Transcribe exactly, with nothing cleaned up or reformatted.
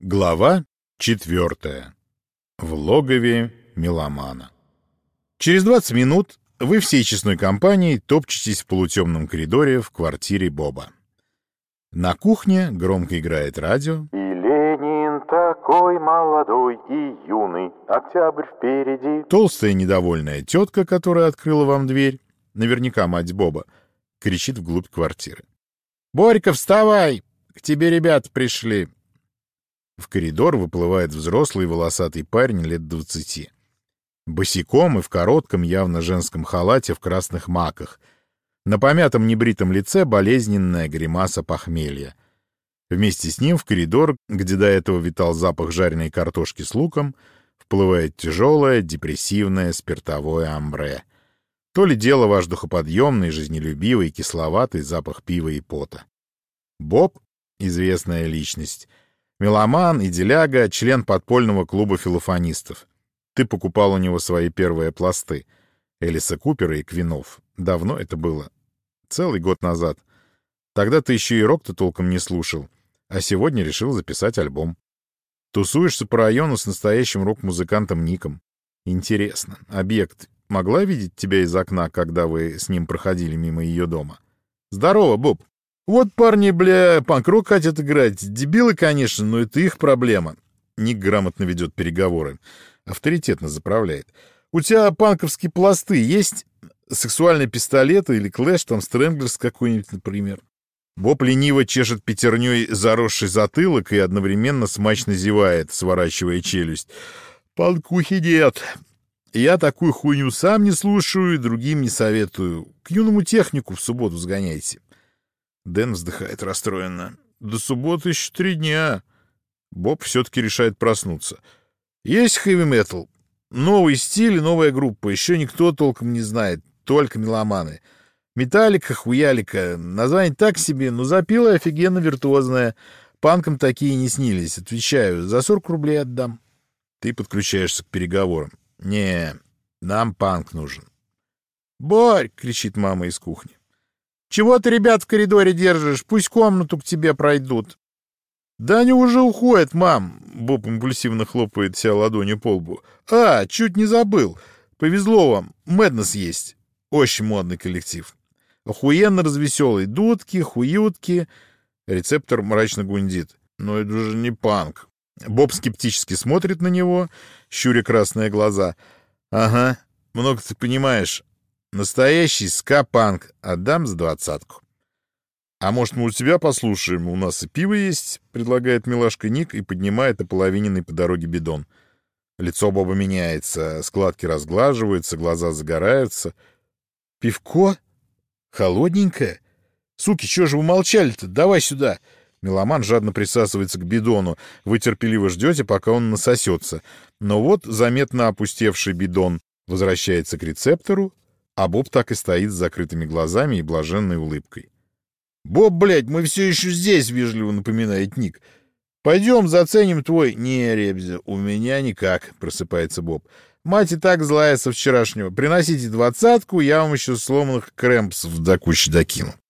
Глава четвертая. В логове меломана. Через двадцать минут вы всей честной компанией топчетесь в полутемном коридоре в квартире Боба. На кухне громко играет радио. И Ленин такой молодой и юный, октябрь впереди. Толстая недовольная тетка, которая открыла вам дверь, наверняка мать Боба, кричит вглубь квартиры. «Борька, вставай! К тебе ребята пришли!» В коридор выплывает взрослый волосатый парень лет двадцати. Босиком и в коротком, явно женском халате в красных маках. На помятом небритом лице болезненная гримаса похмелья. Вместе с ним в коридор, где до этого витал запах жареной картошки с луком, вплывает тяжелое, депрессивное спиртовое амбре. То ли дело ваш духоподъемный, жизнелюбивый, кисловатый запах пива и пота. Боб — известная личность. Меломан и деляга, член подпольного клуба филофонистов. Ты покупал у него свои первые пласты. Элиса Купера и Квинов. Давно это было. Целый год назад. Тогда ты еще и рок-то толком не слушал. А сегодня решил записать альбом. Тусуешься по району с настоящим рок-музыкантом Ником. Интересно, объект могла видеть тебя из окна, когда вы с ним проходили мимо ее дома? Здорово, Боб. Вот парни, бля, панк-рок хотят играть. Дебилы, конечно, но это их проблема. Ник грамотно ведет переговоры. Авторитетно заправляет. У тебя панковские пласты есть? Сексуальный пистолет или клэш, там, Стрэнглерс какой-нибудь, например. Боб лениво чешет пятерней заросший затылок и одновременно смачно зевает, сворачивая челюсть. Панкухи нет. Я такую хуйню сам не слушаю и другим не советую. К юному технику в субботу сгоняйте. Дэн вздыхает расстроенно. До субботы еще три дня. Боб все-таки решает проснуться. Есть хэви-метал. Новый стиль и новая группа. Еще никто толком не знает. Только меломаны. Металлика, хуялика. Название так себе, но запила офигенно виртуозная. Панкам такие не снились. Отвечаю, за сорок рублей отдам. Ты подключаешься к переговорам. Не, нам панк нужен. «Борь!» — кричит мама из кухни. «Чего ты ребят в коридоре держишь? Пусть комнату к тебе пройдут». «Да они уже уходят, мам!» — Боб импульсивно хлопает себя ладонью по лбу. «А, чуть не забыл. Повезло вам. Мэднесс есть. Очень модный коллектив. Охуенно развеселый. Дудки, хуютки». Рецептор мрачно гундит. «Но это же не панк». Боб скептически смотрит на него, щуря красные глаза. «Ага, много ты понимаешь. Настоящий ска-панк. Отдам за двадцатку». «А может, мы у тебя послушаем? У нас и пиво есть», — предлагает милашка Ник и поднимает ополовиненный по дороге бидон. Лицо Боба меняется, складки разглаживаются, глаза загораются. «Пивко? Холодненькое? Суки, чё же вы молчали-то? Давай сюда!» Меломан жадно присасывается к бидону. Вы терпеливо ждете, пока он насосется. Но вот заметно опустевший бидон возвращается к рецептору, а Боб так и стоит с закрытыми глазами и блаженной улыбкой. «Боб, блядь, мы все еще здесь», — вежливо напоминает Ник. «Пойдем заценим твой...» «Не, Ребзя, у меня никак», — просыпается Боб. «Мать и так злая со вчерашнего. Приносите двадцатку, я вам еще сломанных крэмпсов до кучи докину».